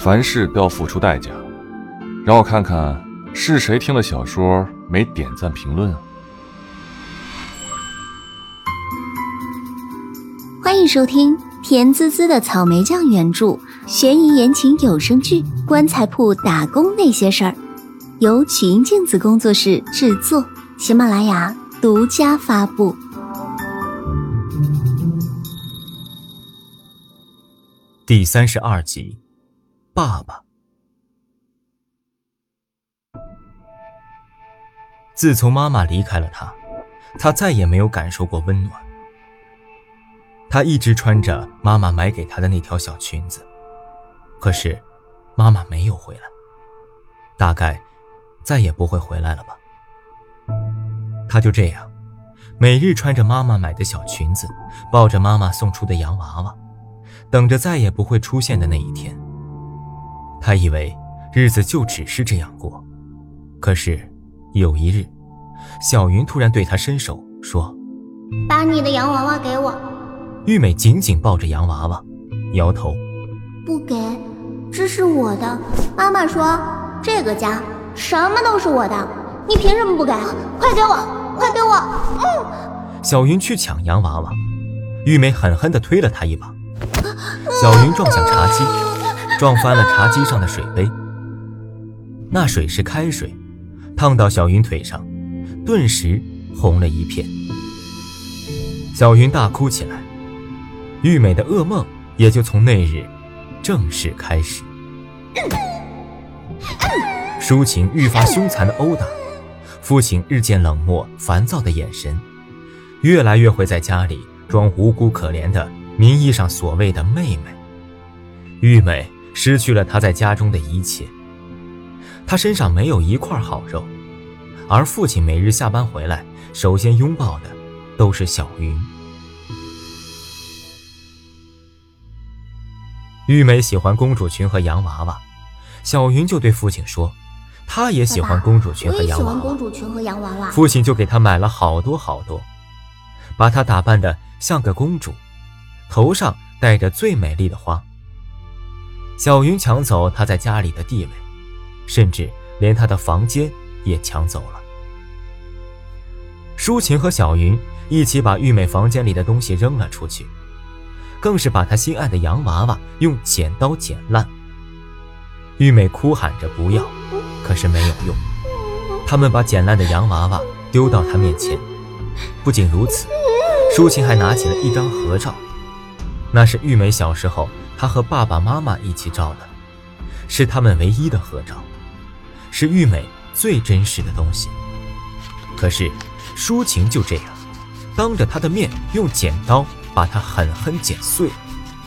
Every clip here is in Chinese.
凡事都要付出代价。让我看看是谁听了小说没点赞评论啊？ 欢迎收听甜滋滋的草莓酱原著悬疑言情有声剧《棺材铺打工那些事儿》，由曲音镜子工作室制作，喜马拉雅独家发布。 第32集，爸爸。自从妈妈离开了他再也没有感受过温暖。他一直穿着妈妈买给他的那条小裙子，可是妈妈没有回来，大概再也不会回来了吧。他就这样每日穿着妈妈买的小裙子，抱着妈妈送出的洋娃娃，等着再也不会出现的那一天。他以为日子就只是这样过，可是有一日，小云突然对他伸手说：“ 把你的洋娃娃给我。” 玉美紧紧抱着洋娃娃，摇头：“ 不给，这是我的。妈妈说这个家什么都是我的，你凭什么不给？快给我，快给我！” 小云去抢洋娃娃，玉美狠狠地推了她一把，小云撞向茶几，撞翻了茶几上的水杯。那水是开水，烫到小云腿上，顿时红了一片。小云大哭起来，玉美的噩梦也就从那日正式开始。抒情愈发凶残的殴打，父亲日渐冷漠烦躁的眼神，越来越会在家里装无辜可怜的名义上所谓的妹妹。玉美失去了她在家中的一切，她身上没有一块好肉，而父亲每日下班回来首先拥抱的都是小云。玉美喜欢公主裙和洋娃娃，小云就对父亲说她也喜欢公主裙和洋娃娃。父亲就给她买了好多好多，把她打扮得像个公主，头上戴着最美丽的花。小云抢走她在家里的地位，甚至连她的房间也抢走了。抒情和小云一起把玉美房间里的东西扔了出去，更是把她心爱的洋娃娃用剪刀剪烂。玉美哭喊着不要，可是没有用，他们把剪烂的洋娃娃丢到她面前。不仅如此，抒情还拿起了一张合照，那是玉美小时候她和爸爸妈妈一起照的，是他们唯一的合照，是玉美最真实的东西。可是抒情就这样当着她的面用剪刀把它狠狠剪碎了。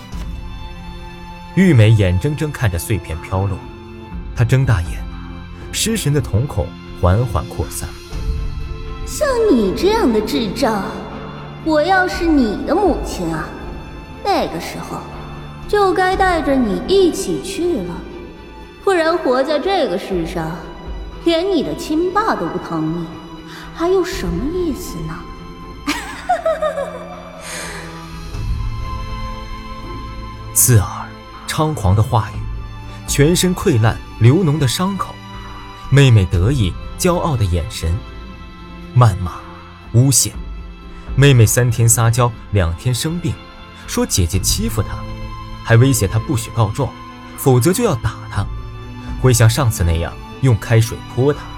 玉美眼睁睁看着碎片飘落，她睁大眼，失神的瞳孔缓缓扩散。 像你这样的智障，我要是你的母亲啊，那个时候就该带着你一起去了，不然活在这个世上，连你的亲爸都不疼你，还有什么意思呢？ 刺耳猖狂的话语，全身溃烂流脓的伤口，妹妹得意骄傲的眼神，谩骂诬陷。妹妹3天撒娇2天生病，说姐姐欺负她，还威胁她不许告状，否则就要打她，会像上次那样用开水泼她。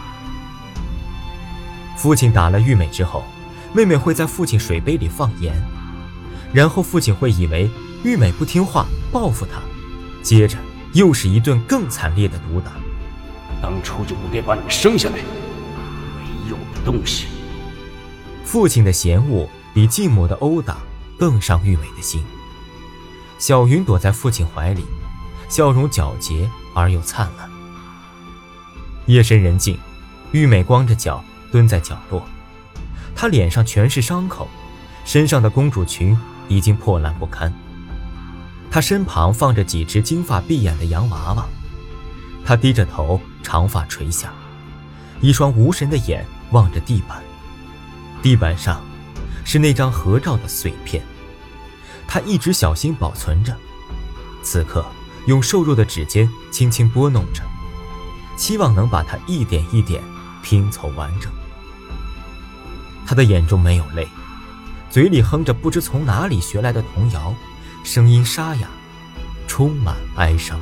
父亲打了玉美之后，妹妹会在父亲水杯里放盐，然后父亲会以为玉美不听话报复她，接着又是一顿更惨烈的毒打。 当初就不该把你生下来，没用的东西。 父亲的嫌恶比继母的殴打更伤玉美的心。小云躲在父亲怀里，笑容皎洁而又灿烂。夜深人静，玉美光着脚蹲在角落，她脸上全是伤口，身上的公主裙已经破烂不堪。她身旁放着几只金发碧眼的洋娃娃，她低着头，长发垂下，一双无神的眼望着地板，地板上是那张合照的碎片，她一直小心保存着，此刻用瘦弱的指尖轻轻拨弄着，期望能把它一点一点拼凑完整。他的眼中没有泪，嘴里哼着不知从哪里学来的童谣，声音沙哑，充满哀伤。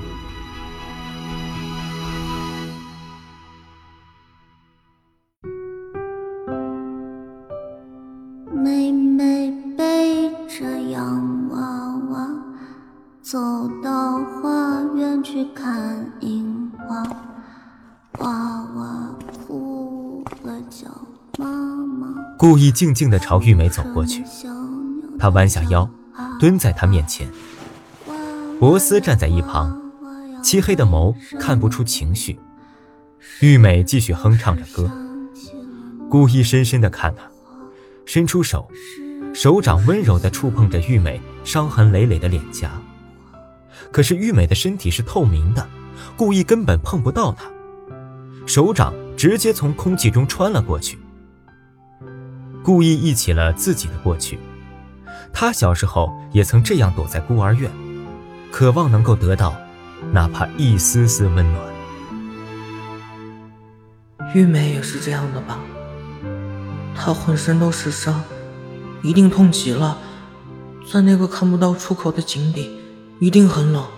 妹妹背着洋娃娃，走到花园去看樱花，娃娃哭了叫妈妈。 故意静静地朝玉美走过去，他弯下腰，蹲在她面前。博斯站在一旁，漆黑的眸看不出情绪。玉美继续哼唱着歌，故意深深地看她，伸出手，手掌温柔地触碰着玉美伤痕累累的脸颊。可是玉美的身体是透明的，故意根本碰不到她，手掌直接从空气中穿了过去。故意忆起了自己的过去，他小时候也曾这样躲在孤儿院，渴望能够得到哪怕一丝丝温暖。 玉美也是这样的吧？她浑身都是伤，一定痛极了，在那个看不到出口的井底，一定很冷。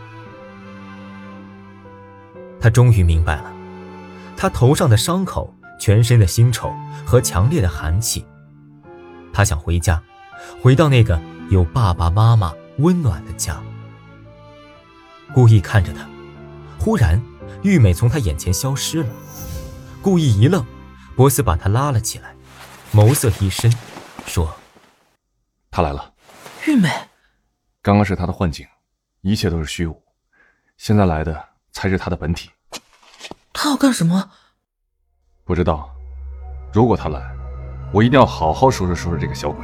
他终于明白了，他头上的伤口，全身的腥臭和强烈的寒气。他想回家，回到那个有爸爸妈妈温暖的家。故意看着他，忽然玉美从他眼前消失了。故意一愣，博斯把他拉了起来，眸色一深，说： 他来了。 玉美， 刚刚是他的幻境，一切都是虚无，现在来的才是他的本体。 他要干什么？ 不知道，如果他来，我一定要好好收拾这个小鬼。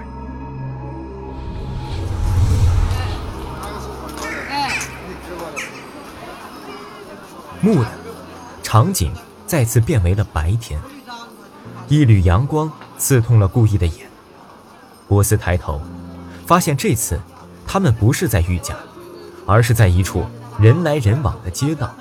蓦地，场景再次变为了白天，一缕阳光刺痛了故意的眼。博斯抬头，发现这次他们不是在玉家，而是在一处人来人往的街道。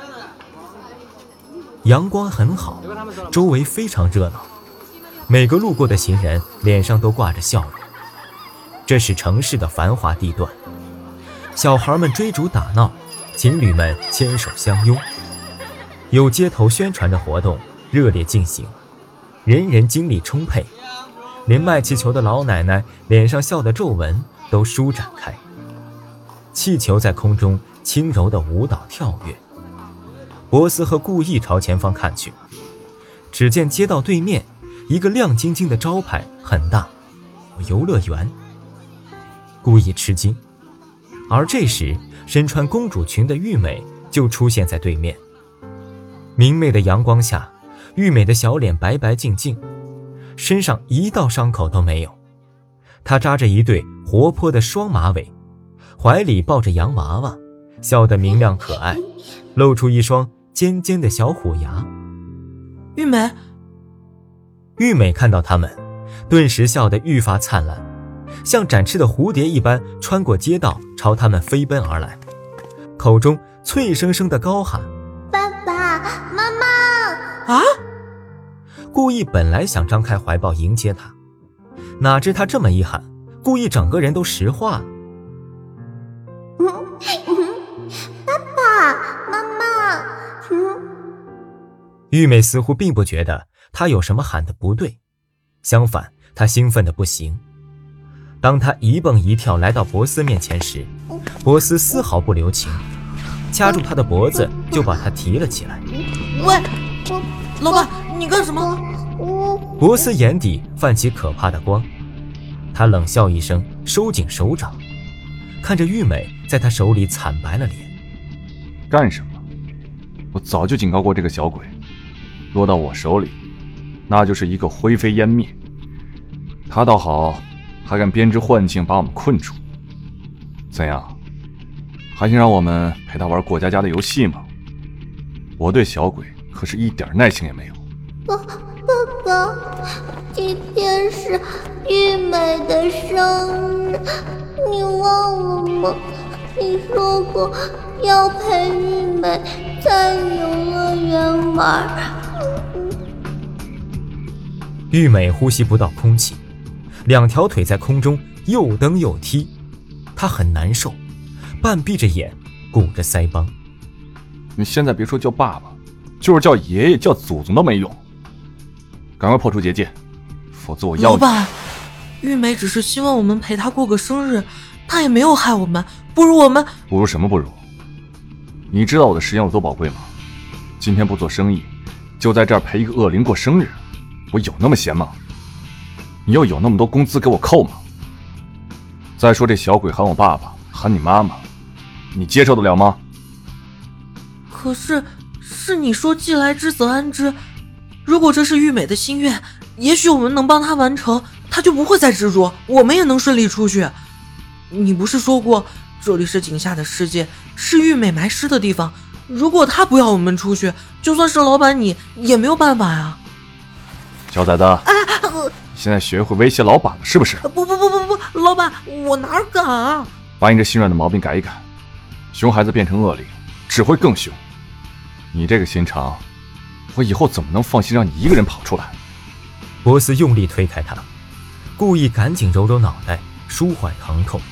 阳光很好，周围非常热闹，每个路过的行人脸上都挂着笑容。这是城市的繁华地段，小孩们追逐打闹，情侣们牵手相拥，有街头宣传的活动热烈进行，人人精力充沛，连卖气球的老奶奶脸上笑的皱纹都舒展开，气球在空中轻柔的舞蹈跳跃。博斯和故意朝前方看去，只见街道对面一个亮晶晶的招牌很大，游乐园。故意吃惊，而这时身穿公主裙的玉美就出现在对面。明媚的阳光下，玉美的小脸白白净净，身上一道伤口都没有。她扎着一对活泼的双马尾，怀里抱着洋娃娃，笑得明亮可爱，露出一双尖尖的小虎牙。 玉美， 玉美看到他们，顿时笑得愈发灿烂，像展翅的蝴蝶一般穿过街道，朝他们飞奔而来，口中脆生生的高喊： 爸爸妈妈！ 啊！ 故意本来想张开怀抱迎接他，哪知他这么一喊，故意整个人都石化了。 爸爸妈妈！ 玉美似乎并不觉得他有什么喊得不对，相反，他兴奋得不行。当他一蹦一跳来到博斯面前时，博斯丝毫不留情，掐住他的脖子就把他提了起来。 喂，老大，你干什么？ 博斯眼底泛起可怕的光，他冷笑一声，收紧手掌，看着玉美在他手里惨白了脸。 干什么？我早就警告过这个小鬼，落到我手里，那就是一个灰飞烟灭。他倒好，还敢编织幻境把我们困住。怎样？还想让我们陪他玩过家家的游戏吗？我对小鬼可是一点耐性也没有。 爸爸，今天是玉美的生日，你忘了吗？ 你说过要陪玉美在游乐园玩。 玉美呼吸不到空气，两条腿在空中又蹬又踢，她很难受，半闭着眼，鼓着腮帮。 你现在别说叫爸爸，就是叫爷爷、叫祖宗都没用。赶快破除结界，否则我要你。 老板，玉美只是希望我们陪她过个生日，她也没有害我们，不如我们…… 不如什么不如？你知道我的时间有多宝贵吗？今天不做生意，就在这儿陪一个恶灵过生日，我有那么闲吗？你又有那么多工资给我扣吗？再说这小鬼喊我爸爸，喊你妈妈，你接受得了吗？ 可是你说既来之则安之，如果这是玉美的心愿，也许我们能帮她完成，她就不会再执着，我们也能顺利出去。你不是说过这里是井下的世界，是玉美埋尸的地方，如果她不要我们出去，就算是老板你也没有办法呀。 小崽子，现在学会威胁老板了是不是？ 不，老板，我哪敢啊！ 把你这心软的毛病改一改，熊孩子变成恶灵只会更凶。你这个心肠，我以后怎么能放心让你一个人跑出来？ 波斯用力推开他，故意赶紧揉揉脑袋，舒缓疼痛。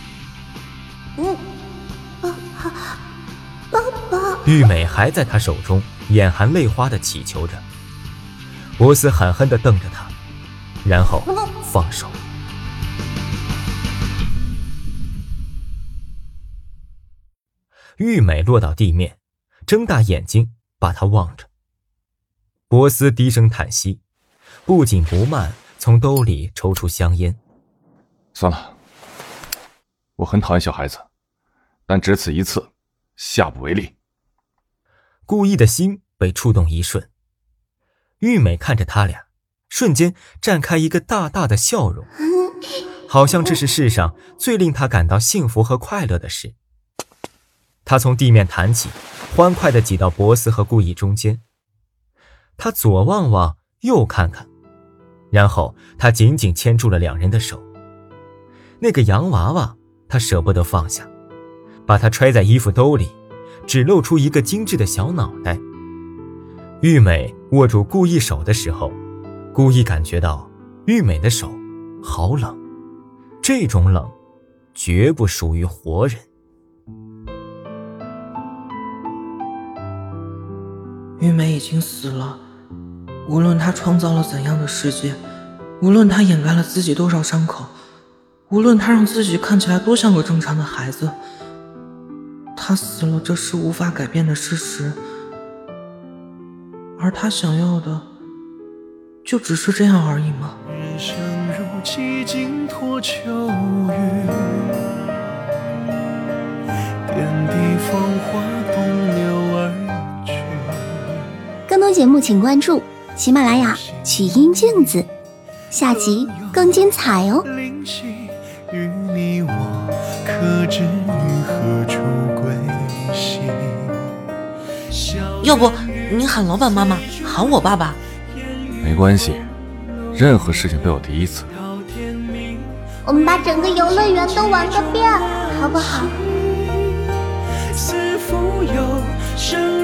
爸爸。 玉美还在他手中，眼含泪花地祈求着。波斯狠狠地瞪着他，然后放手。玉美落到地面，睁大眼睛把他望着。波斯低声叹息，不紧不慢从兜里抽出香烟。 算了，我很讨厌小孩子，但只此一次，下不为例。 顾意的心被触动一瞬，玉美看着他俩，瞬间绽开一个大大的笑容，好像这是世上最令他感到幸福和快乐的事。他从地面弹起，欢快地挤到博斯和顾意中间。他左望望，右看看，然后他紧紧牵住了两人的手。那个洋娃娃他舍不得放下，把它揣在衣服兜里，只露出一个精致的小脑袋。玉美握住顾意手的时候，顾意感觉到玉美的手好冷，这种冷绝不属于活人。 玉美已经死了，无论她创造了怎样的世界，无论她掩盖了自己多少伤口，无论她让自己看起来多像个正常的孩子，她死了，这是无法改变的事实。而她想要的就只是这样而已吗？ 人生如寂静脱秋雨，遍地芳华东流而去。 更多节目请关注喜马拉雅曲音镜子，下集更精彩哦。 灵犀与你我，可知于何处归西？ 要不你喊老板妈妈，喊我爸爸。 没关系，任何事情都有第一次。 我们把整个游乐园都玩个遍，好不好？ 似蜉蝣生